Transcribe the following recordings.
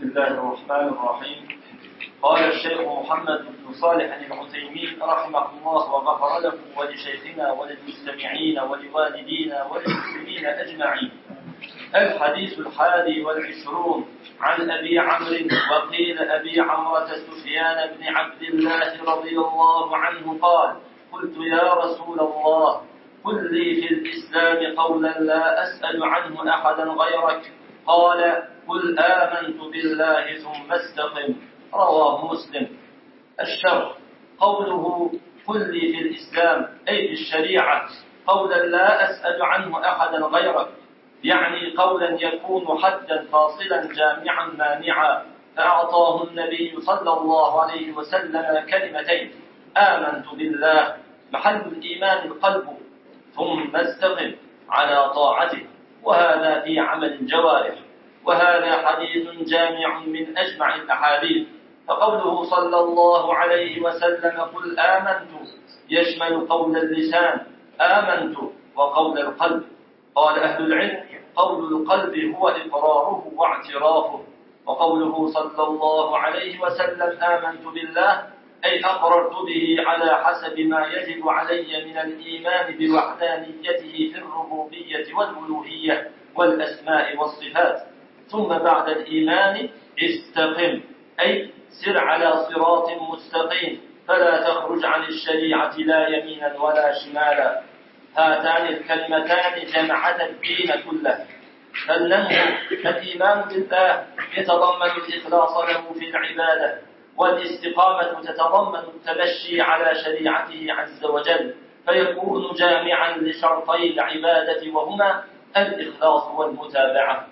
بسم الله الرحمن الرحيم. قال الشيخ محمد بن صالح العثيمين رحمه الله وغفر له ولشيخنا وللمستمعين ولوالدينا وللمسلمين أجمعين. الحديث 21 عن أبي عمرو وقيل أبي عمرة سفيان بن عبد الله رضي الله عنه قال: قلت يا رسول الله قل لي في الإسلام قولا لا أسأل عنه أحدا غيرك. قال: قل آمنت بالله ثم استقم. رواه مسلم. الشرح: قوله قل لي في الإسلام أي في الشريعة قولا لا أسأل عنه أحدا غيرك، يعني قولا يكون حدا فاصلا جامعا مانعا. فأعطاه النبي صلى الله عليه وسلم كلمتين: آمنت بالله محل الإيمان القلب، ثم استقم على طاعته، وهذا في عمل الجوارح. وهذا حديث جامع من أجمع الأحاديث. فقوله صلى الله عليه وسلم قل آمنت يشمل قول اللسان آمنت وقول القلب. قال أهل العلم: قول القلب هو إقراره واعترافه. وقوله صلى الله عليه وسلم آمنت بالله أي أقررت به على حسب ما يجب علي من الإيمان بوحدانيته في الربوبية والألوهية والأسماء والصفات. ثم بعد الإيمان استقم أي سر على صراط مستقيم، فلا تخرج عن الشريعة لا يمينا ولا شمالا. هاتان الكلمتان جمعتا الدين كله. فالنمو الإيمان بالله يتضمن الإخلاص له في العبادة، والاستقامة تتضمن التمشي على شريعته عز وجل، فيكون جامعا لشرطي العبادة وهما الإخلاص والمتابعة.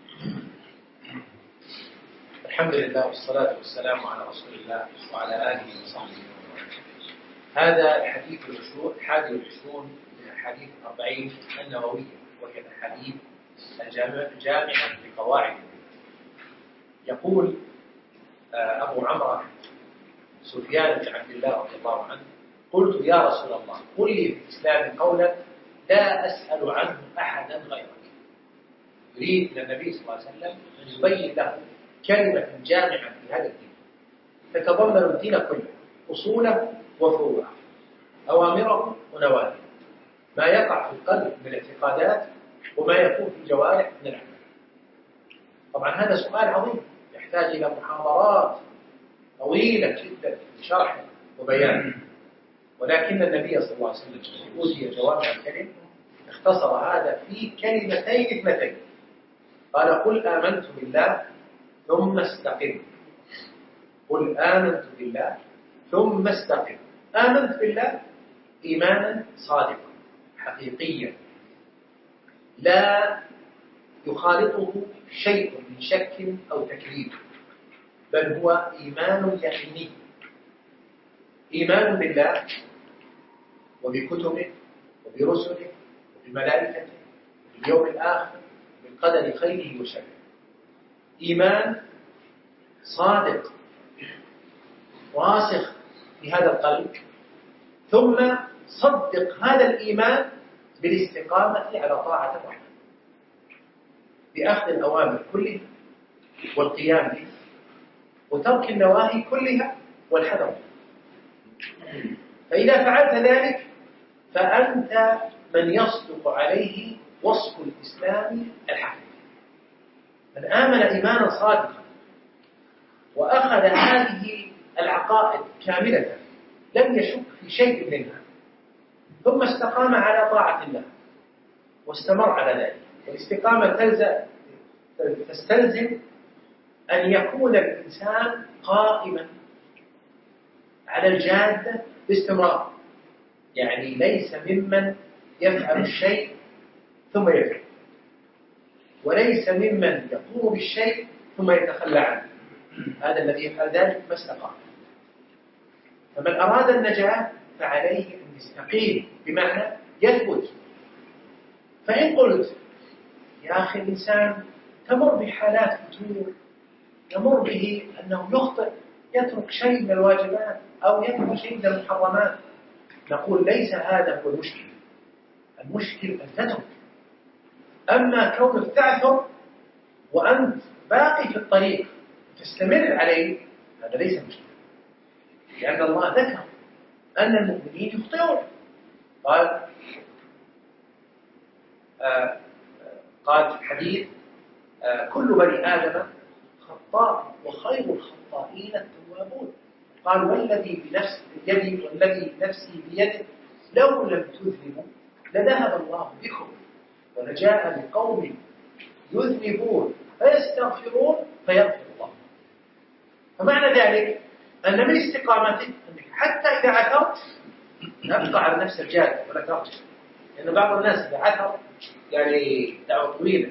الحمد لله والصلاة والسلام على رسول الله وعلى آله وصحبه وسلم. هذا الحديث المشهور 21 من أحاديث 40 النووية، وهي الأحاديث الجامعة لقواعد. يقول أبو عمرو سفيان بن عبد الله رضي الله عنه: قلت يا رسول الله قل لي في الإسلام قولا لا أسأل عنه أحدا غيرك. يريد من النبي صلى الله عليه وسلم أن يبين له كلمة جامعة في هذا الدين تتضمن الدين كله، أصوله وفروعه، أوامره ونواهيه، ما يقع في القلب من الاعتقادات وما يكون في الجوارح من الأعمال. طبعا هذا سؤال عظيم يحتاج إلى محاضرات طويلة جدا في شرحه وبيانه، ولكن النبي صلى الله عليه وسلم أوتي جوامع الكلم اختصر هذا في كلمتين اثنتين. قال: قل آمنت بالله ثم استقم. قل آمنت بالله ثم استقم. آمنت بالله إيمانا صادقا حقيقيا لا يخالطه شيء من شك أو تكذيب، بل هو إيمان يقيني. إيمان بالله وبكتبه وبرسله وبملائكته وباليوم الآخر وبالقدر خيره وشره. إيمان صادق راسخ في هذا القلب، ثم صدق هذا الإيمان بالاستقامة على طاعة الرحمن، بأخذ الأوامر كلها والقيام بها، وترك النواهي كلها والحذر. فإذا فعلت ذلك فأنت من يصدق عليه وصف الإسلام الحقيقي. من آمن إيمانا صادقا وأخذ هذه العقائد كاملة لم يشك في شيء منها، ثم استقام على طاعة الله واستمر على ذلك. والاستقامة تستلزم أن يكون الإنسان قائما على الجادة باستمرار، يعني ليس ممن يفعل الشيء ثم يفعل، وليس ممن يقوم بالشيء ثم يتخلى عنه. هذا الذي يفعل ذلك ما استقام. فمن أراد النجاة فعليه أن يستقيم، بمعنى يثبت. فإن قلت يا أخي الإنسان تمر بحالات فتور، يمر به أنه يخطئ، يترك شيء من الواجبات أو يترك شيء من المحرمات، نقول ليس هذا هو المشكل. المشكل أن تترك. أما كونك تعثر وأنت باقي في الطريق تستمر عليه هذا ليس مشكلة، لأن الله ذكر أن المؤمنين يخطئون. قال في الحديث كل بني آدم خطاء وخير الخطائين التوابون. قال والذي نفسي بيده لو لم تذنبوا لذهب الله بكم ولجاء بقوم يذنبون فيستغفرون فيغفر الله. فمعنى ذلك أن من استقامتك أنك حتى إذا عثرت تبقى على نفس الجادة ولا ترجع، لأن بعض الناس إذا عثر يعني دعوة طويلة،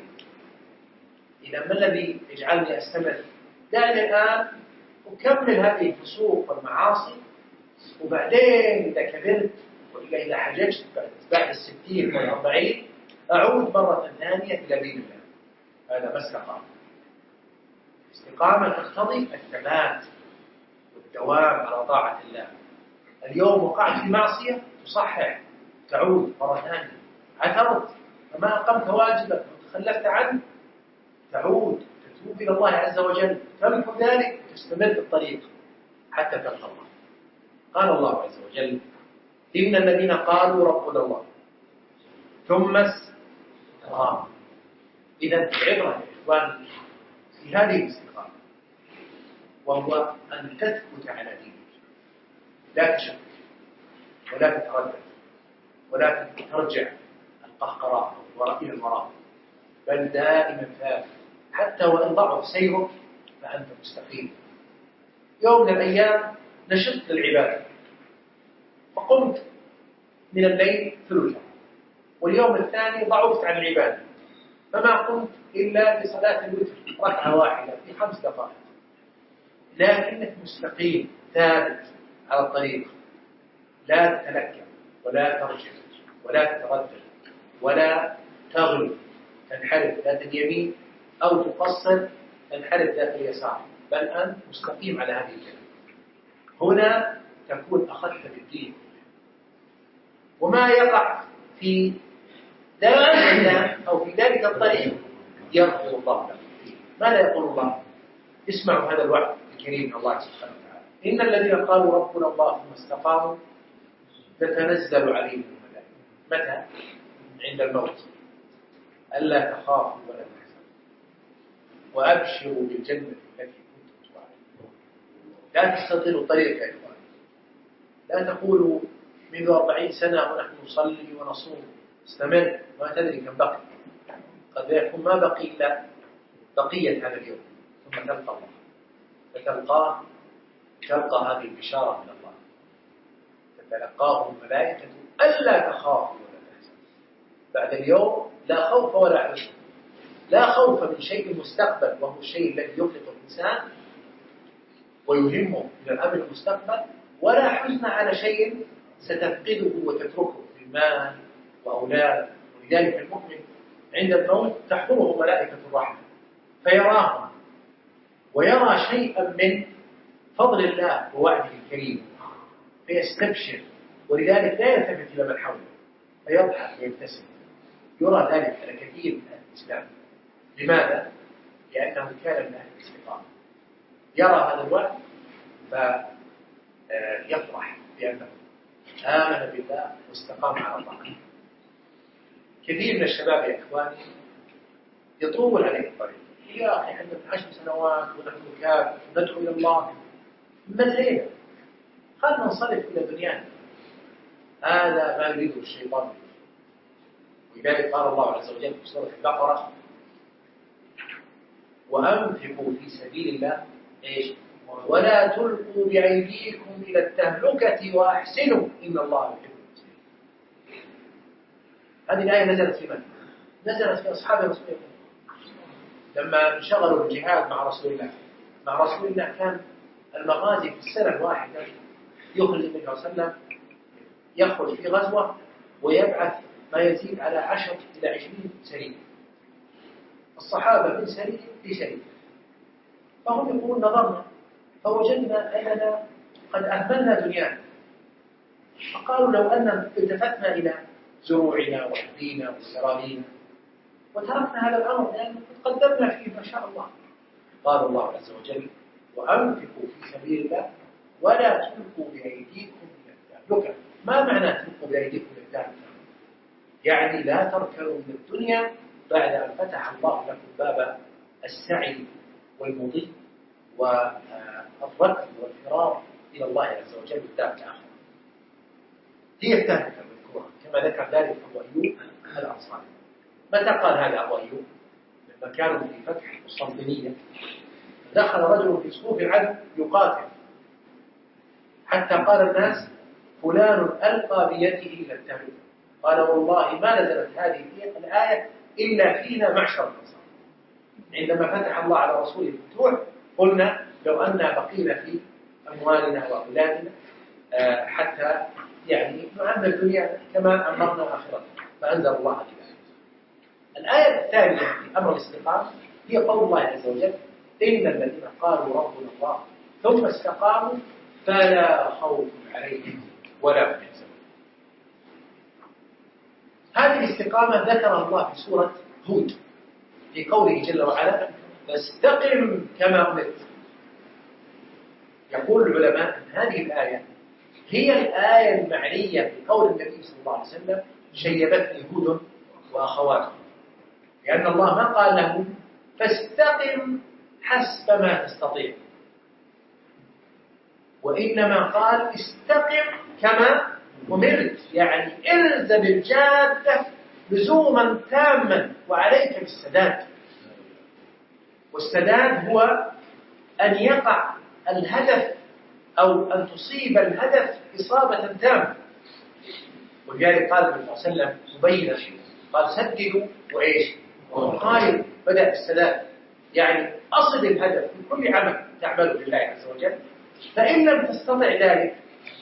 إذا ما الذي يجعلني أستمر؟ دعني الآن أكمل هذه الفسوق والمعاصي، وبعدين إذا كبرت وإلا إذا حججت بعد 60 و40 أعود مرة ثانية إلى دين الله. هذا ما استقام. استقامة تقتضي الثبات والدوام على طاعة الله. اليوم وقعت في معصية تصحح، تعود مرة ثانية. عثرت فما أقمت واجبك وتخلفت عنه، تعود تتوب إلى الله عز وجل، تمحو ذلك وتستمر في الطريق حتى تلقى الله. قال الله عز وجل إن الذين قالوا ربنا الله ثم استقاموا. إذا العبرة يا إخوان في هذه الاستقامة، وهو أن تثبت على دينك، لا تشك ولا تتردد ولا ترجع القهقراء إلى الوراء، بل دائما ثابت حتى وإن ضعف سيرك فأنت مستقيم. يوم من الأيام نشطت للعبادة فقمت من الليل ثلثا، واليوم الثاني ضعفت عن العبادة فما قمت إلا بصلاة الوتر ركعة واحدة في 5 دقائق، لكنك مستقيم ثابت على الطريق، لا تتلكم ولا ترجع ولا تتردد ولا تغلو تنحرف ذات اليمين أو تقصر تنحرف ذات اليسار، بل أنت مستقيم على هذه الجنة. هنا تكون أخذت بالدين، وما يقع في ذلك أو في ذلك الطريق يغفر الله له. ماذا يقول الله؟ اسمعوا هذا الوعد الكريم من الله سبحانه وتعالى إن الذين قالوا ربنا الله ثم استقاموا تتنزل عليهم الملائكة. متى؟ عند الموت ألا تخافوا ولا تحزنوا وأبشروا بالجنة التي كنتم توعدون. لا تستطيلوا الطريق يا إخوان، لا تقولوا منذ 40 سنة ونحن نصلي ونصوم. استمر، ما تدري كم بقي، قد يكون ما بقي إلا بقية هذا اليوم، ثم تلقى الله فتلقاه، تلقى هذه البشارة من الله تتلقاه الملائكة ألا تخافوا ولا تحزنوا. بعد اليوم لا خوف ولا حزن، لا خوف من شيء المستقبل وهو الشيء الذي يقلق الإنسان ويهمه من الأمر المستقبل، ولا حزن على شيء ستفقده وتتركه في المال وأولاد. ولذلك المؤمن عند الموت تحضره ملائكة الرحمة فيراهم ويرى شيئا من فضل الله ووعده الكريم فيستبشر، ولذلك لا يلتفت إلى من حوله فيضحك ويبتسم. يرى ذلك على كثير من أهل الإسلام. لماذا؟ لأنه كان من أهل الاستقامة، يرى هذا الوعد فيفرح بأنه آمن بالله واستقام على الله. كثير من الشباب يا إخواني يطول عليه الطريق، يا أخي احنا 10 سنوات ونحن كافر ندعو إلى الله ملينا، خلنا ننصرف إلى دنيانا. هذا ما يريده الشيطان. ولذلك قال الله عز وجل في سورة البقرة وأنفقوا في سبيل الله إيش؟ ولا تلقوا بأيديكم إلى التهلكة وأحسنوا إن الله يحب المحسنين. هذه الآية نزلت في من؟ نزلت في أصحاب رسول الله لما انشغلوا بالجهاد مع رسول الله. مع رسول الله كان المغازي في السنة الواحدة يخرج النبي صلى الله عليه وسلم يخرج في غزوة ويبعث ما يزيد على 10 إلى 20 سرية. الصحابة من سرية لسرية، فهم يقولون نظرنا فوجدنا أننا قد أهملنا دنيانا، فقالوا لو أن التفتنا إلى زروعنا وأهلينا وسرارينا وتركنا هذا الأمر لأن قدمنا فيه ما شاء الله، قال الله عز وجل: وأنفقوا في سبيل الله ولا تلقوا بأيديكم إلى التهلكة. ما معنى تلقوا بأيديكم إلى التهلكة؟ يعني لا تركنوا من الدنيا بعد أن فتح الله لكم باب السعي والمضي والركض والفرار إلى الله عز وجل بالدار الآخرة. هي التهلكة المذكورة كما ذكر ذلك أبو أيوب الأنصاري. متى قال هذا أبو أيوب؟ لما كانوا في فتح القسطنطينية دخل رجل في صفوف العدو يقاتل، حتى قال الناس: فلان ألقى بيده إلى التهلكة. قال: والله ما نزلت هذه الآية إلا فينا معشر الأنصار. عندما فتح الله على رسوله الفتوح قلنا: لو أننا بقينا في أموالنا وأولادنا حتى يعني نعمر الدنيا كما أمرنا آخرتنا، فأنزل الله ذلك. الآية الثانية في أمر الاستقامة هي قول الله عز وجل: إن الذين قالوا ربنا الله ثم استقاموا فلا خوف عليهم ولا هم يحزنون. هذه الاستقامة ذكرها الله في سورة هود في قوله جل وعلا: فاستقم كما أمرت. يقول العلماء أن هذه الآية هي الآية المعنية بقول النبي صلى الله عليه وسلم: شيبتني هود وأخواته. لأن الله ما قال له: فاستقم حسب ما تستطيع، وإنما قال: استقم كما أمرت، يعني الزم الجادة لزوما تاما وعليك بالسداد. والسداد هو أن يقع الهدف أو أن تصيب الهدف إصابة تامة. ولذلك قال النبي صلى الله عليه وسلم مبينا: قال: سددوا وإيش؟ وقاربوا. بدأ السداد يعني أصل الهدف في كل عمل تعمله لله عز وجل، فإن لم تستطع ذلك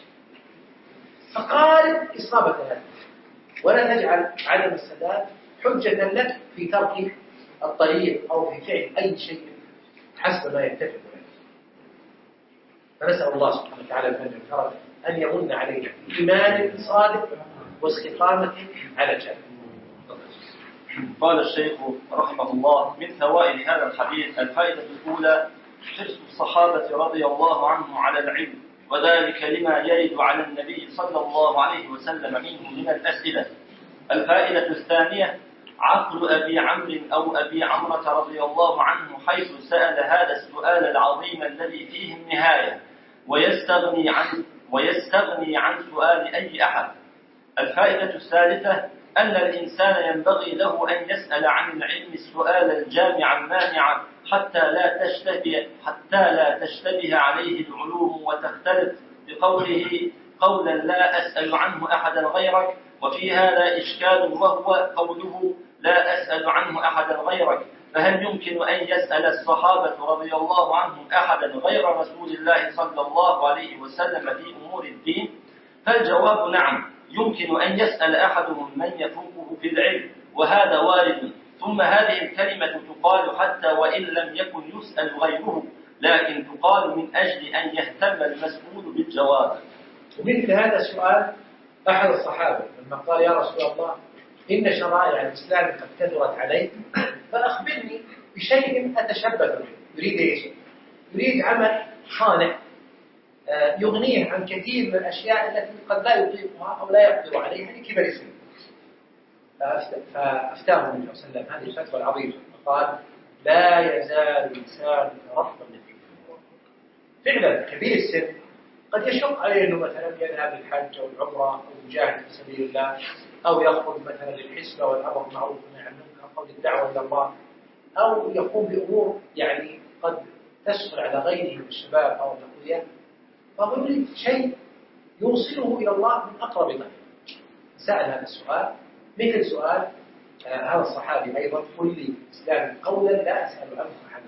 فقارب إصابة الهدف، ولا تجعل عدم السداد حجة لك في ترك الطريق أو في فعل أي شيء حسب ما يتفق له. فنسأل الله سبحانه وتعالى المن والكرم أن يمن علينا بإيمان صادق واستقامة على الجنة. قال الشيخ رحمه الله: من فوائد هذا الحديث الفائدة الأولى: حرص الصحابة رضي الله عنهم على العلم، وذلك لما يرد على النبي صلى الله عليه وسلم منه من الأسئلة. الفائدة الثانية: عقل أبي عمرو أو أبي عمرة رضي الله عنه حيث سأل هذا السؤال العظيم الذي فيه النهاية ويستغني عن سؤال أي أحد. الفائدة الثالثة: أن الإنسان ينبغي له أن يسأل عن العلم السؤال الجامع المانع حتى لا تشتبه عليه العلوم وتختلط بقوله قولا لا أسأل عنه أحدا غيرك. وفي هذا إشكال، وهو قوله لا أسأل عنه أحدا غيرك، فهل يمكن أن يسأل الصحابة رضي الله عنهم أحدا غير رسول الله صلى الله عليه وسلم في أمور الدين؟ فالجواب نعم، يمكن أن يسأل أحدهم من يفوقه في العلم، وهذا وارد. ثم هذه الكلمة تقال حتى وإن لم يكن يسأل غيره، لكن تقال من أجل أن يهتم المسؤول بالجواب. ومثل هذا السؤال أحد الصحابة لما قال: يا رسول الله، إن شرائع الإسلام قد كثرت علي، فأخبرني بشيء أتشبث به. يريد إيش؟ يريد عمل صالح يغنيه عن كثير من الأشياء التي قد لا يطيقها أو لا يقدر عليها لكبر سنه. فأفتاه النبي صلى الله عليه وسلم هذه الفتوى العظيمة، فقال: لا يزال لسانك رطبا من الذكر. فعلا كبير السن قد يشق عليه أنه مثلا يذهب للحج أو العمرة أو يجاهد في سبيل الله، أو يخرج مثلا للحسبة والأمر بالمعروف والنهي عن المنكر أو للدعوة إلى الله، أو يقوم بأمور يعني قد تسهل على غيره من الشباب أو الأقوياء، فهو يريد شيء يوصله إلى الله من أقرب طريق. سأل هذا السؤال مثل سؤال هذا الصحابي أيضا: قل لي في الإسلام قولا لا أسأل عنه أحدا.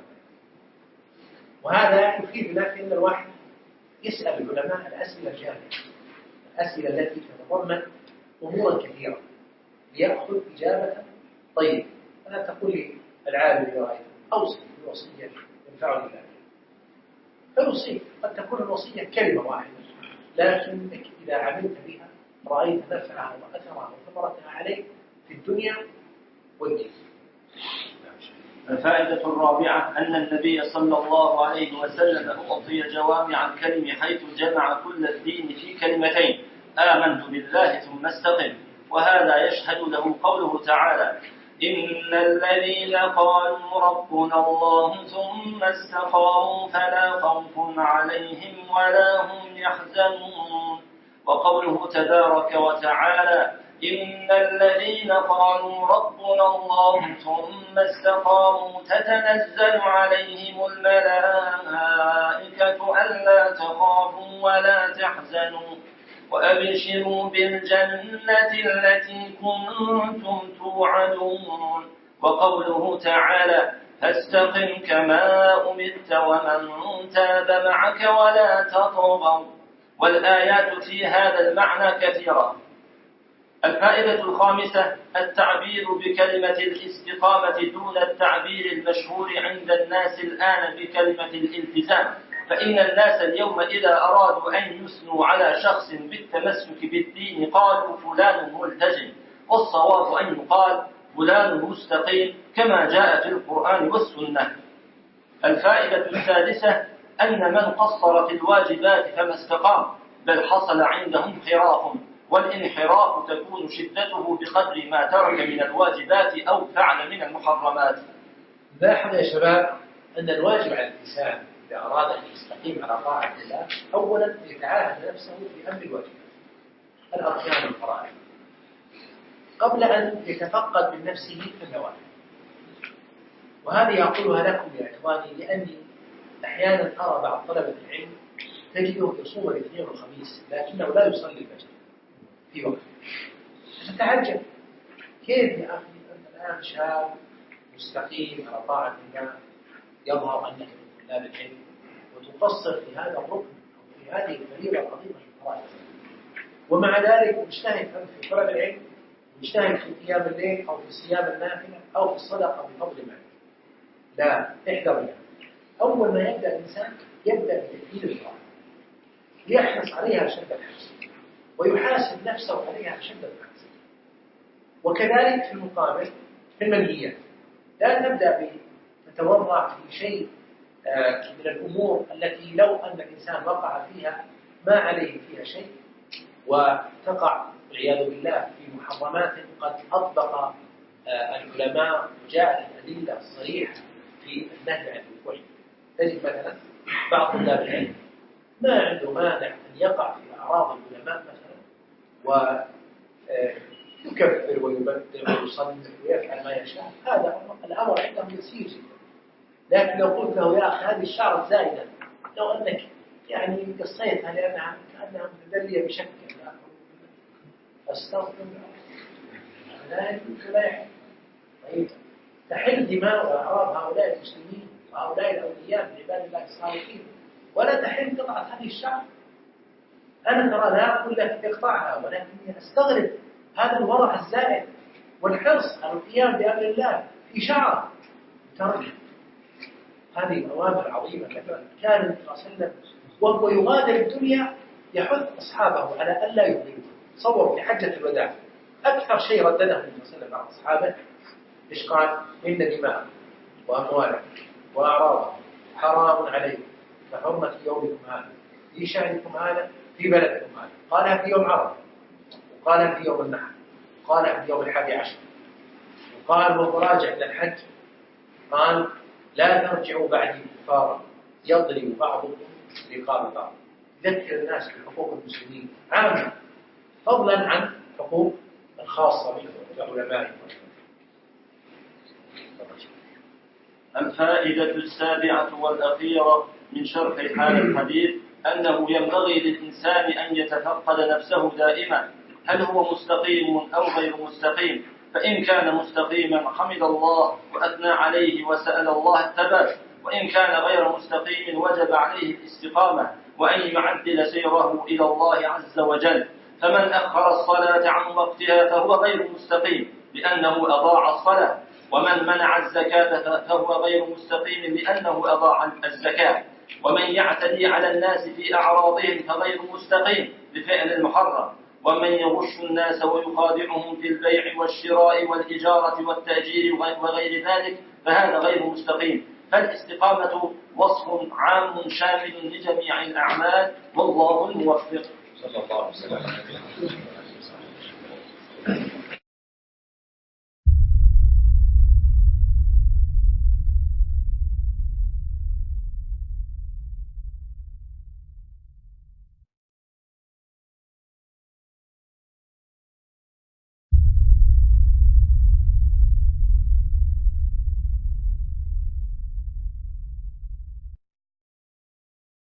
وهذا يفيدنا في أن الواحد يسأل العلماء الأسئلة الجامعة، الأسئلة التي تتضمن أمورا كثيرة ليأخذ إجابة طيبة. فلا تقول لي العالم إذا رأيته أوصي بوصية ينفعني ذلك، فيوصيك. قد تكون الوصية كلمة واحدة، لكنك إذا عملت بها رأيت نفعها وأثرها وثمرتها عليك في الدنيا والدين. الفائدة الرابعة أن النبي صلى الله عليه وسلم أعطي جوامع الكلم حيث جمع كل الدين في كلمتين: آمنت بالله ثم استقم. وهذا يشهد له قوله تعالى: إن الذين قالوا ربنا الله ثم استقاموا فلا خوف عليهم ولا هم يحزنون. وقوله تبارك وتعالى: إن الذين قالوا ربنا الله ثم استقاموا تتنزل عليهم الملائكة ألا تخافوا ولا تحزنوا وأبشروا بالجنة التي كنتم توعدون. وقوله تعالى: فاستقم كما أمرت ومن تاب معك ولا تطغوا. والآيات في هذا المعنى كثيرة. الفائدة الخامسة التعبير بكلمة الاستقامة دون التعبير المشهور عند الناس الآن بكلمة الالتزام، فإن الناس اليوم إذا أرادوا أن يثنوا على شخص بالتمسك بالدين قالوا فلان ملتزم، والصواب أن يقال فلان مستقيم كما جاء في القرآن والسنة. الفائدة السادسة أن من قصر في الواجبات فما استقام، بل حصل عنده انحراف، والانحراف تكون شدته بقدر ما ترك من الواجبات أو فعل من المحرمات. لاحظ يا شباب أن الواجب على الإنسان إذا أراد أن يستقيم على طاعة الله أولا يتعاهد نفسه في أمر الواجبات الأركان والفرائض قبل أن يتفقد من نفسه في النوافل. وهذه أقولها لكم يا إخواني لأني أحيانا أرى بعض طلبة العلم تجده يصوم الاثنين والخميس لكنه لا يصلي الفجر في وقت. تتعجب كيف يا أخي أنت الآن شاب مستقيم على طاعة الله يظهر أنك من طلاب العلم وتقصر في هذا الركن أو في هذه الفريضة العظيمة في الفرائض، ومع ذلك مجتهد في طلب العلم ومجتهد في قيام الليل أو في صيام النافلة أو في الصدقة بفضل مالك. لا، احذر يعني. أول ما يبدأ الإنسان يبدأ بتكفير الفرائض ليحرص عليها شد الحرص ويحاسب نفسه عليها شد الحرص. وكذلك في المقابل في المنهيات لا نبدأ بتتورع في شيء من الأمور التي لو أن الإنسان وقع فيها ما عليه فيها شيء، وتقع والعياذ بالله في محرمات قد أطبق العلماء وجاءت الأدلة الصريحة في النهي عن الوقوع. تجد مثلا بعض طلاب العلم ما عنده مانع أن يقع في أعراض العلماء مثلا ويكفر ويبدل ويصنف ويفعل ما يشاء، هذا الأمر عندهم يسير جدا. لكن لو قلت له يا أخي هذه الشعر زائدة، لو أنك يعني قصيتها لأنها كأنها متدلية بشكل أستغفر الله لا يجوز ولا يحل. طيب تحل دماء وأعراض هؤلاء المسلمين وهؤلاء الأولياء من عباد الله الصالحين، ولا تحل قطعة هذه الشعر. أنا ترى لا أقول لك اقطعها، ولكني أستغرب هذا الورع الزائد والحرص على القيام بأمر الله في شعر ترك. هذه الأوامر العظيمة كان النبي صلى الله عليه وسلم وهو يغادر الدنيا يحث أصحابه على ألا يظلموا. تصور في حجة الوداع أكثر شيء ردده النبي صلى الله عليه وسلم على أصحابه إيش قال؟ إن دماء وأموالكم وأعراضكم حرام عليكم كحرمة يومكم هذا في شهركم هذا في بلدكم هذا. قالها في يوم عرفة، وقالها في يوم النحر، وقالها في يوم 11، وقال وهو راجع إلى الحج قال لا ترجعوا بعدي كفارا يضرب بعضكم رقاب بعض. يذكر الناس بحقوق المسلمين عامة فضلا عن حقوق الخاصة بالعلماء. الفائدة السابعة والأخيرة من شرح هذا الحديث أنه ينبغي للإنسان أن يتفقد نفسه دائما هل هو مستقيم أو غير مستقيم، فإن كان مستقيما حمد الله وأثنى عليه وسأل الله الثبات، وإن كان غير مستقيم وجب عليه الاستقامة وأن يعدل سيره إلى الله عز وجل. فمن أخر الصلاة عن وقتها فهو غير مستقيم لأنه أضاع الصلاة، ومن منع الزكاة فهو غير مستقيم لأنه أضاع الزكاة، ومن يعتدي على الناس في أعراضهم فغير مستقيم بفعل المحرم، ومن يغش الناس ويخادعهم في البيع والشراء والإجارة والتأجير وغير ذلك فهذا غير مستقيم. فالاستقامة وصف عام شامل لجميع الأعمال، والله الموفق. صلى الله عليه وسلم.